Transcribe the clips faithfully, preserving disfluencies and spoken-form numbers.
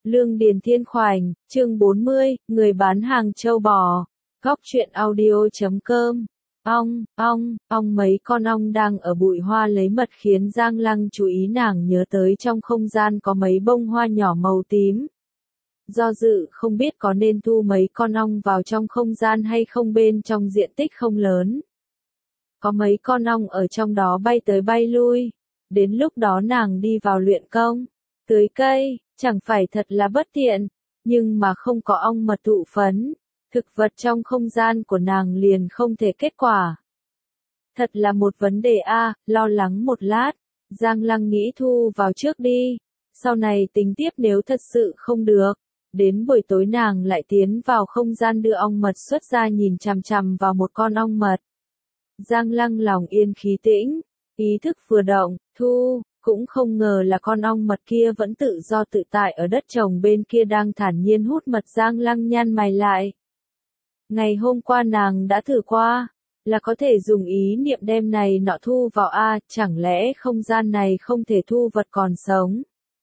Lương Điền Thiên Khoảnh, chương bốn mươi, người bán hàng trâu bò. Góc truyện audio chấm com. Ong, ong, ong mấy con ong đang ở bụi hoa lấy mật khiến Giang Lăng chú ý, nàng nhớ tới trong không gian có mấy bông hoa nhỏ màu tím. Do dự không biết có nên thu mấy con ong vào trong không gian hay không, bên trong diện tích không lớn. Có mấy con ong ở trong đó bay tới bay lui. Đến lúc đó nàng đi vào luyện công, tưới cây, chẳng phải thật là bất tiện, nhưng mà không có ong mật thụ phấn, thực vật trong không gian của nàng liền không thể kết quả. Thật là một vấn đề a, lo lắng một lát, Giang Lăng nghĩ thu vào trước đi, sau này tính tiếp nếu thật sự không được. Đến buổi tối nàng lại tiến vào không gian đưa ong mật xuất ra, nhìn chằm chằm vào một con ong mật. Giang Lăng lòng yên khí tĩnh, ý thức vừa động, thu, cũng không ngờ là con ong mật kia vẫn tự do tự tại ở đất trồng bên kia đang thản nhiên hút mật. Giang Lăng nhăn mày lại. Ngày hôm qua nàng đã thử qua, là có thể dùng ý niệm đem này nọ thu vào a, chẳng lẽ không gian này không thể thu vật còn sống.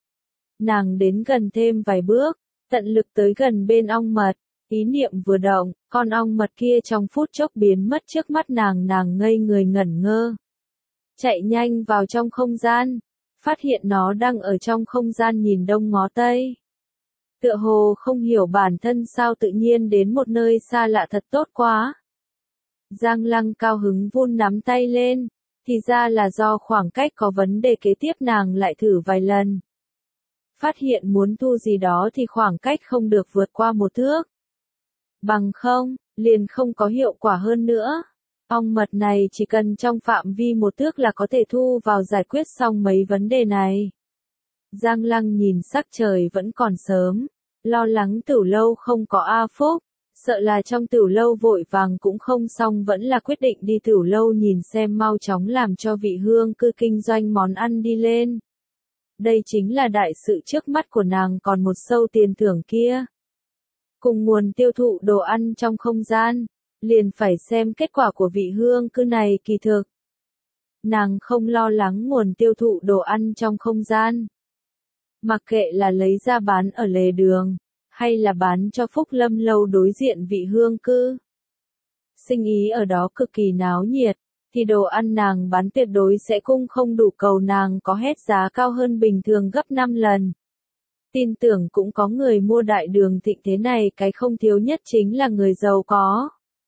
Nàng đến gần thêm vài bước, tận lực tới gần bên ong mật, ý niệm vừa động, con ong mật kia trong phút chốc biến mất trước mắt nàng, nàng ngây người ngẩn ngơ. Chạy nhanh vào trong không gian, phát hiện nó đang ở trong không gian nhìn đông ngó tây. Tựa hồ không hiểu bản thân sao tự nhiên đến một nơi xa lạ, thật tốt quá. Giang Lăng cao hứng vun nắm tay lên, thì ra là do khoảng cách có vấn đề. Kế tiếp nàng lại thử vài lần. Phát hiện muốn thu gì đó thì khoảng cách không được vượt qua một thước. Bằng không, liền không có hiệu quả hơn nữa. Ong mật này chỉ cần trong phạm vi một thước là có thể thu vào, giải quyết xong mấy vấn đề này. Giang Lăng nhìn sắc trời vẫn còn sớm, lo lắng Tửu Lâu không có A Phúc, sợ là trong Tửu Lâu vội vàng cũng không xong, vẫn là quyết định đi Tửu Lâu nhìn xem, mau chóng làm cho vị hương cư kinh doanh món ăn đi lên. Đây chính là đại sự trước mắt của nàng, còn một sâu tiền thưởng kia. Cùng nguồn tiêu thụ đồ ăn trong không gian, liền phải xem kết quả của vị hương cư này. Kỳ thực, nàng không lo lắng nguồn tiêu thụ đồ ăn trong không gian. Mặc kệ là lấy ra bán ở lề đường, hay là bán cho Phúc Lâm Lâu đối diện vị hương cư. Sinh ý ở đó cực kỳ náo nhiệt, thì đồ ăn nàng bán tuyệt đối sẽ cung không đủ cầu, nàng có hết giá cao hơn bình thường gấp năm lần. Tin tưởng cũng có người mua. Đại đường thịnh thế này, cái không thiếu nhất chính là người giàu có.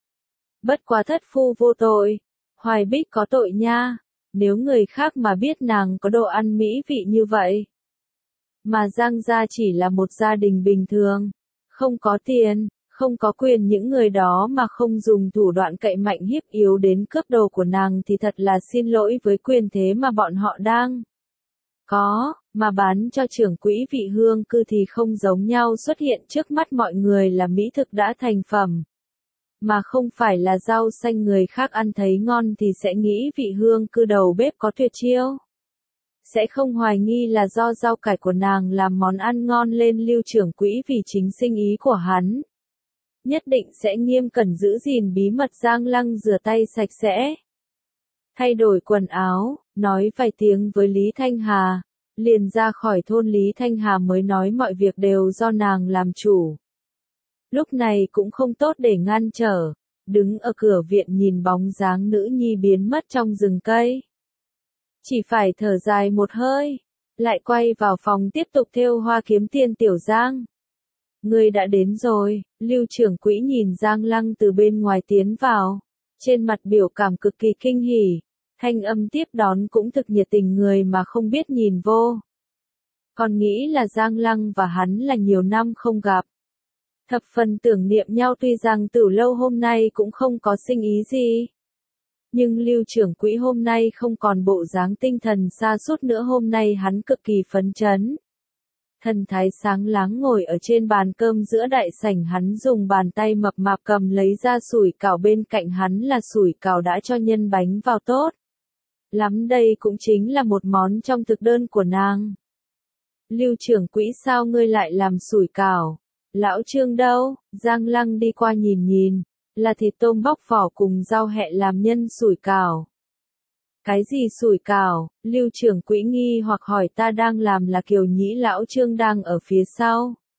Bất quá thất phu vô tội, Hoài Bích có tội nha, nếu người khác mà biết nàng có đồ ăn mỹ vị như vậy. Mà Giang gia chỉ là một gia đình bình thường, không có tiền, không có quyền, những người đó mà không dùng thủ đoạn cậy mạnh hiếp yếu đến cướp đồ của nàng thì thật là xin lỗi với quyền thế mà bọn họ đang có, mà bán cho trưởng quỹ vị hương cư thì không giống nhau. Xuất hiện trước mắt mọi người là mỹ thực đã thành phẩm, mà không phải là rau xanh. Người khác ăn thấy ngon thì sẽ nghĩ vị hương cư đầu bếp có tuyệt chiêu, sẽ không hoài nghi là do rau cải của nàng làm món ăn ngon lên. Lưu trưởng quỹ vì chính sinh ý của hắn, nhất định sẽ nghiêm cẩn giữ gìn bí mật. Giang Lăng rửa tay sạch sẽ, thay đổi quần áo, nói vài tiếng với Lý Thanh Hà, liền ra khỏi thôn. Lý Thanh Hà mới nói mọi việc đều do nàng làm chủ. Lúc này cũng không tốt để ngăn trở, đứng ở cửa viện nhìn bóng dáng nữ nhi biến mất trong rừng cây. Chỉ phải thở dài một hơi, lại quay vào phòng tiếp tục thêu hoa kiếm tiền. Tiểu Giang, ngươi đã đến rồi. Lưu trưởng quỹ nhìn Giang Lăng từ bên ngoài tiến vào, trên mặt biểu cảm cực kỳ kinh hỉ, thanh âm tiếp đón cũng thực nhiệt tình, người mà không biết nhìn vô. Còn nghĩ là Giang Lăng và hắn là nhiều năm không gặp, thập phần tưởng niệm nhau. Tuy rằng Tửu Lâu hôm nay cũng không có sinh ý gì, nhưng Lưu trưởng quỹ hôm nay không còn bộ dáng tinh thần sa sút nữa. Hôm nay hắn cực kỳ phấn chấn, thần thái sáng láng ngồi ở trên bàn cơm giữa đại sảnh. Hắn dùng bàn tay mập mạp cầm lấy ra sủi cảo, bên cạnh hắn là sủi cảo đã cho nhân bánh vào tốt lắm. Đây cũng chính là một món trong thực đơn của nàng. Lưu trưởng quỹ, sao ngươi lại làm sủi cảo? Lão Trương đâu? Giang Lăng đi qua nhìn nhìn, là thịt tôm bóc vỏ cùng rau hẹ làm nhân sủi cảo. Cái gì sủi cảo? Lưu trưởng quỹ nghi hoặc hỏi. Ta đang làm là Kiều Nhĩ. Lão Trương đang ở phía sau,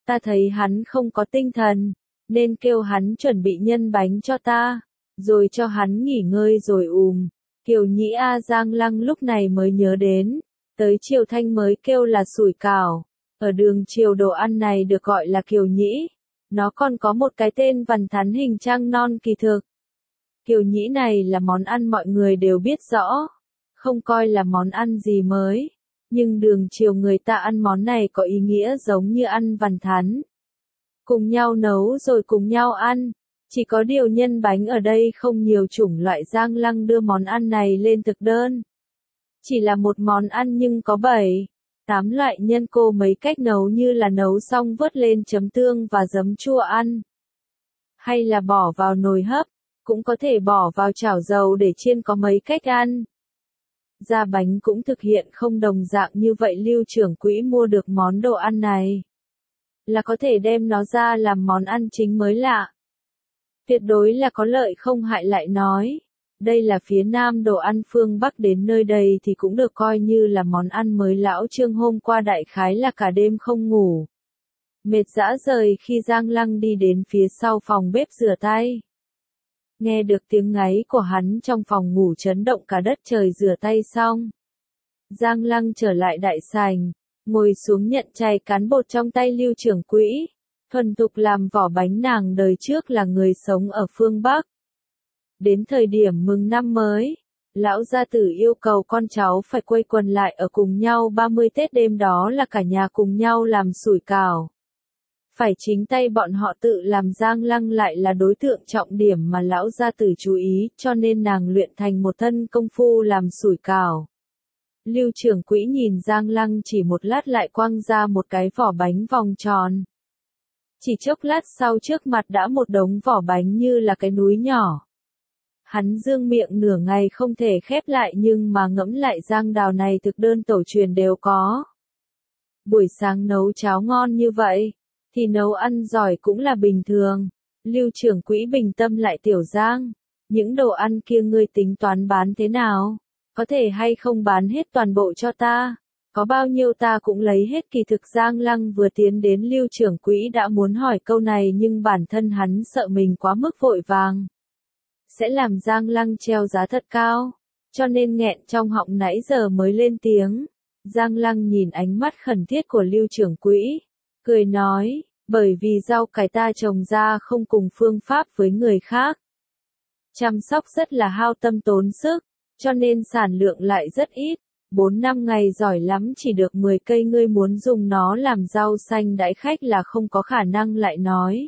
Ta thấy hắn không có tinh thần, nên kêu hắn chuẩn bị nhân bánh cho ta, rồi cho hắn nghỉ ngơi rồi ùm. Kiều Nhĩ A Giang Lăng lúc này mới nhớ đến, tới Triều Thanh mới kêu là sủi cảo. Ở đường Triều đồ ăn này được gọi là Kiều Nhĩ. Nó còn có một cái tên vằn thắn hình trăng non kỳ thực. Kiều Nhĩ này là món ăn mọi người đều biết rõ, không coi là món ăn gì mới. Nhưng đường Triều người ta ăn món này có ý nghĩa giống như ăn vằn thắn. Cùng nhau nấu rồi cùng nhau ăn. Chỉ có điều nhân bánh ở đây không nhiều chủng loại. Giang Lăng đưa món ăn này lên thực đơn. Chỉ là một món ăn nhưng có bảy, tám loại nhân cô mấy cách nấu, như là nấu xong vớt lên chấm tương và giấm chua ăn. Hay là bỏ vào nồi hấp, cũng có thể bỏ vào chảo dầu để chiên, có mấy cách ăn. Ra bánh cũng thực hiện không đồng dạng như vậy. Lưu trưởng quỹ mua được món đồ ăn này là có thể đem nó ra làm món ăn chính mới lạ. Tuyệt đối là có lợi không hại. Lại nói, đây là phía Nam, đồ ăn phương Bắc đến nơi đây thì cũng được coi như là món ăn mới. Lão Trương hôm qua đại khái là cả đêm không ngủ. Mệt dã rời khi Giang Lăng đi đến phía sau phòng bếp rửa tay. Nghe được tiếng ngáy của hắn trong phòng ngủ chấn động cả đất trời. Rửa tay xong, Giang Lăng trở lại đại sảnh, ngồi xuống nhận chai cán bột trong tay Lưu trưởng quỹ. Thuần thục làm vỏ bánh. Nàng đời trước là người sống ở phương Bắc. Đến thời điểm mừng năm mới, lão gia tử yêu cầu con cháu phải quây quần lại ở cùng nhau. ba mươi Tết đêm đó là cả nhà cùng nhau làm sủi cảo. Phải chính tay bọn họ tự làm. Giang Lăng lại là đối tượng trọng điểm mà lão gia tử chú ý, cho nên nàng luyện thành một thân công phu làm sủi cảo. Lưu trưởng quỹ nhìn Giang Lăng chỉ một lát lại quăng ra một cái vỏ bánh vòng tròn. Chỉ chốc lát sau trước mặt đã một đống vỏ bánh như là cái núi nhỏ. Hắn dương miệng nửa ngày không thể khép lại, nhưng mà ngẫm lại Giang Đào này thực đơn tổ truyền đều có. Buổi sáng nấu cháo ngon như vậy, thì nấu ăn giỏi cũng là bình thường. Lưu trưởng quỹ bình tâm lại: Tiểu Giang, những đồ ăn kia ngươi tính toán bán thế nào? Có thể hay không bán hết toàn bộ cho ta? Có bao nhiêu ta cũng lấy hết. Kỳ thực Giang Lăng vừa tiến đến, Lưu trưởng quỹ đã muốn hỏi câu này, nhưng bản thân hắn sợ mình quá mức vội vàng sẽ làm Giang Lăng treo giá thật cao, cho nên nghẹn trong họng nãy giờ mới lên tiếng. Giang Lăng nhìn ánh mắt khẩn thiết của Lưu trưởng quỹ, cười nói, bởi vì rau cải ta trồng ra không cùng phương pháp với người khác. Chăm sóc rất là hao tâm tốn sức, cho nên sản lượng lại rất ít. Bốn năm ngày giỏi lắm chỉ được mười cây, ngươi muốn dùng nó làm rau xanh đãi khách là không có khả năng. Lại nói,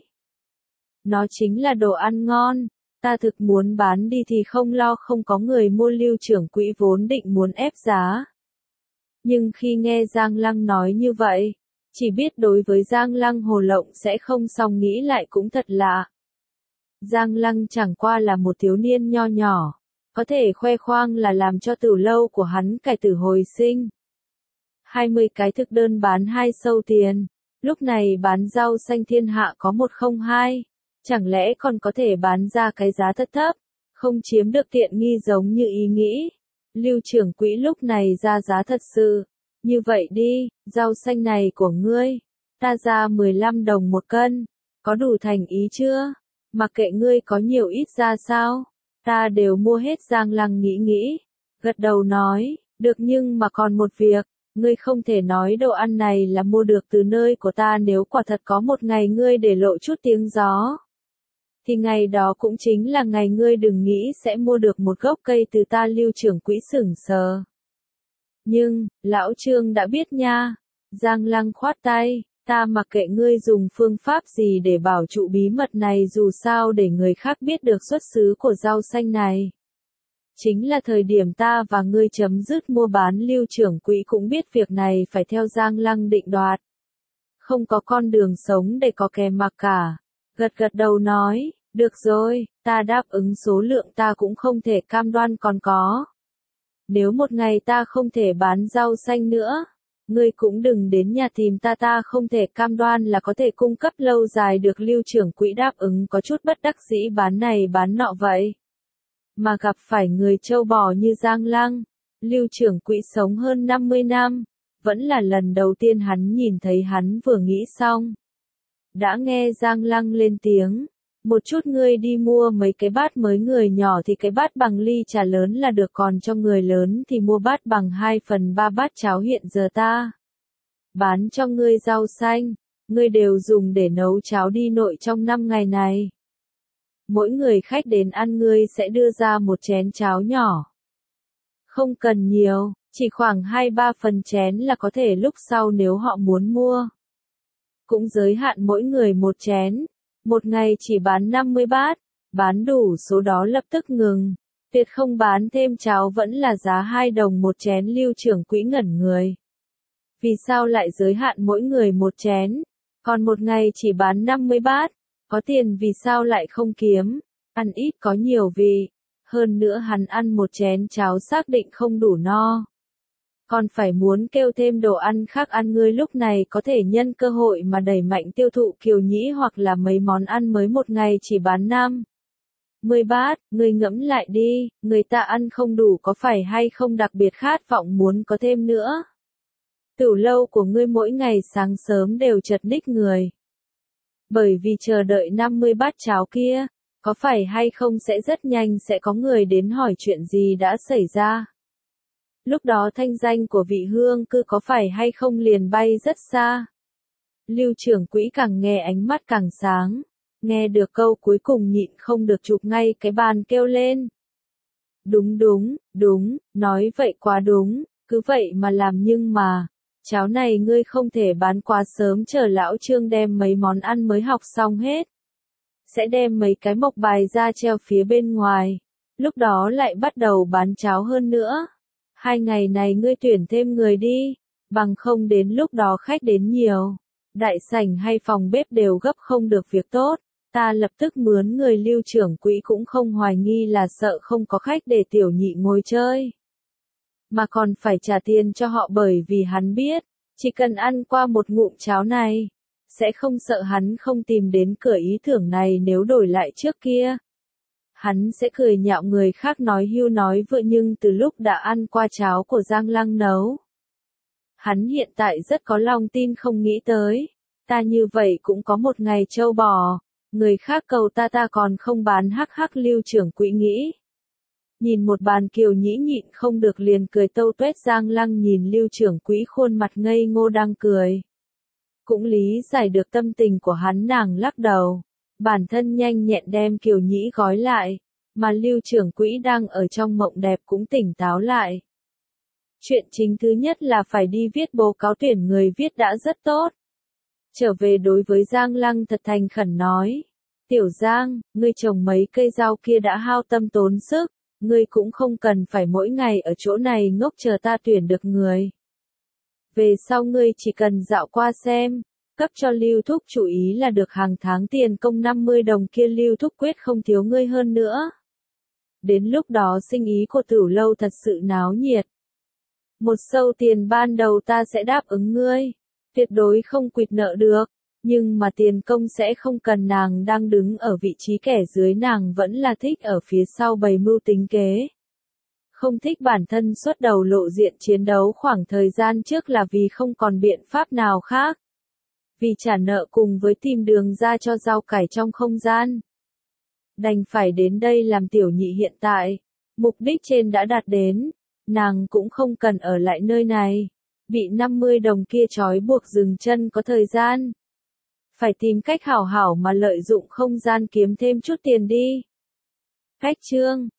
nó chính là đồ ăn ngon, ta thực muốn bán đi thì không lo không có người mua. Lưu trưởng quỹ vốn định muốn ép giá, nhưng khi nghe Giang Lăng nói như vậy, chỉ biết đối với Giang Lăng hồ lộng sẽ không xong, nghĩ lại cũng thật lạ. Giang Lăng chẳng qua là một thiếu niên nho nhỏ, có thể khoe khoang là làm cho tử lâu của hắn cải tử hồi sinh. hai mươi cái thực đơn bán hai sâu tiền, lúc này bán rau xanh thiên hạ có một không hai, chẳng lẽ còn có thể bán ra cái giá thấp thấp, không chiếm được tiện nghi giống như ý nghĩ. Lưu trưởng quỹ lúc này ra giá thật sự, như vậy đi, rau xanh này của ngươi, ta ra mười lăm đồng một cân, có đủ thành ý chưa? Mặc kệ ngươi có nhiều ít ra sao, ta đều mua hết. Giang Lăng nghĩ nghĩ, gật đầu nói, được, nhưng mà còn một việc, ngươi không thể nói đồ ăn này là mua được từ nơi của ta. Nếu quả thật có một ngày ngươi để lộ chút tiếng gió, thì ngày đó cũng chính là ngày ngươi đừng nghĩ sẽ mua được một gốc cây từ ta. Lưu trưởng quỹ sửng sờ. Nhưng, lão Trương đã biết nha. Giang Lăng khoát tay, ta mặc kệ ngươi dùng phương pháp gì để bảo trụ bí mật này, dù sao để người khác biết được xuất xứ của rau xanh này, chính là thời điểm ta và ngươi chấm dứt mua bán. Lưu trưởng quỹ cũng biết việc này phải theo Giang Lăng định đoạt, không có con đường sống để có kè mặc cả. Gật gật đầu nói, được rồi, ta đáp ứng. Số lượng ta cũng không thể cam đoan, còn có, nếu một ngày ta không thể bán rau xanh nữa, ngươi cũng đừng đến nhà tìm ta, ta không thể cam đoan là có thể cung cấp lâu dài được. Lưu trưởng quỹ đáp ứng có chút bất đắc dĩ, bán này bán nọ vậy mà gặp phải người trâu bò như Giang Lăng. Lưu trưởng quỹ sống hơn năm mươi năm, vẫn là lần đầu tiên hắn nhìn thấy. Hắn vừa nghĩ xong, Đã nghe Giang Lăng lên tiếng. Một chút ngươi đi mua mấy cái bát mới, người nhỏ thì cái bát bằng ly trà lớn là được, còn cho người lớn thì mua bát bằng hai phần ba bát cháo hiện giờ ta bán cho ngươi rau xanh, ngươi đều dùng để nấu cháo đi nội trong năm ngày này. Mỗi người khách đến ăn ngươi sẽ đưa ra một chén cháo nhỏ. Không cần nhiều, chỉ khoảng hai ba phần chén là có thể, lúc sau nếu họ muốn mua. Cũng giới hạn mỗi người một chén. Một ngày chỉ bán năm mươi bát, bán đủ số đó lập tức ngừng. Tuyệt không bán thêm cháo, vẫn là giá hai đồng một chén. Lưu trưởng quỹ ngẩn người. Vì sao lại giới hạn mỗi người một chén? Còn một ngày chỉ bán năm mươi bát, có tiền vì sao lại không kiếm? Ăn ít có nhiều vì, hơn nữa hắn ăn một chén cháo xác định không đủ no. Còn phải muốn kêu thêm đồ ăn khác ăn, ngươi lúc này có thể nhân cơ hội mà đẩy mạnh tiêu thụ kiều nhĩ hoặc là mấy món ăn mới, một ngày chỉ bán năm mươi bát, ngươi ngẫm lại đi, người ta ăn không đủ có phải hay không đặc biệt khát vọng muốn có thêm nữa. Tửu lâu của ngươi mỗi ngày sáng sớm đều chật ních người. Bởi vì chờ đợi năm mươi bát cháo kia, có phải hay không sẽ rất nhanh sẽ có người đến hỏi chuyện gì đã xảy ra. Lúc đó thanh danh của vị hương cư có phải hay không liền bay rất xa. Lưu trưởng quỹ càng nghe ánh mắt càng sáng. Nghe được câu cuối cùng nhịn không được chụp ngay cái bàn kêu lên. Đúng đúng, đúng, nói vậy quá đúng, cứ vậy mà làm, nhưng mà, cháo này ngươi không thể bán quá sớm, chờ lão Trương đem mấy món ăn mới học xong hết. Sẽ đem mấy cái mộc bài ra treo phía bên ngoài. Lúc đó lại bắt đầu bán cháo hơn nữa. Hai ngày này ngươi tuyển thêm người đi, bằng không đến lúc đó khách đến nhiều. Đại sảnh hay phòng bếp đều gấp không được việc tốt. Ta lập tức mướn người. Lưu trưởng quỹ cũng không hoài nghi là sợ không có khách để tiểu nhị ngồi chơi. Mà còn phải trả tiền cho họ, bởi vì hắn biết, chỉ cần ăn qua một ngụm cháo này, sẽ không sợ hắn không tìm đến cửa. Ý tưởng này nếu đổi lại trước kia, hắn sẽ cười nhạo người khác nói hưu nói vợ, nhưng từ lúc đã ăn qua cháo của Giang Lăng nấu, hắn hiện tại rất có lòng tin, không nghĩ tới, ta như vậy cũng có một ngày trâu bò, người khác cầu ta ta còn không bán. Hắc hắc, Lưu trưởng quỹ nghĩ. Nhìn một bàn kiều nhĩ nhịn không được liền cười tâu tuét. Giang Lăng nhìn Lưu trưởng quỹ khuôn mặt ngây ngô đang cười. Cũng lý giải được tâm tình của hắn, nàng lắc đầu. Bản thân nhanh nhẹn đem kiều nhĩ gói lại, mà Lưu trưởng quỹ đang ở trong mộng đẹp cũng tỉnh táo lại. Chuyện chính thứ nhất là phải đi viết báo cáo tuyển người, viết đã rất tốt. Trở về đối với Giang Lăng thật thành khẩn nói. Tiểu Giang, ngươi trồng mấy cây rau kia đã hao tâm tốn sức, ngươi cũng không cần phải mỗi ngày ở chỗ này ngốc chờ ta tuyển được người. Về sau ngươi chỉ cần dạo qua xem, cấp cho Lưu thúc chú ý là được, hàng tháng tiền công năm mươi đồng kia Lưu thúc quyết không thiếu ngươi hơn nữa. Đến lúc đó sinh ý của Tửu lâu thật sự náo nhiệt. Một sâu tiền ban đầu ta sẽ đáp ứng ngươi, tuyệt đối không quỵt nợ được, nhưng mà tiền công sẽ không cần. Nàng đang đứng ở vị trí kẻ dưới, nàng vẫn là thích ở phía sau bày mưu tính kế. Không thích bản thân xuất đầu lộ diện chiến đấu. Khoảng thời gian trước là vì không còn biện pháp nào khác. Vì trả nợ cùng với tìm đường ra cho rau cải trong không gian. Đành phải đến đây làm tiểu nhị. Hiện tại, mục đích trên đã đạt đến, nàng cũng không cần ở lại nơi này. Bị năm mươi đồng kia trói buộc dừng chân có thời gian. Phải tìm cách hảo hảo mà lợi dụng không gian kiếm thêm chút tiền đi. Khách trương,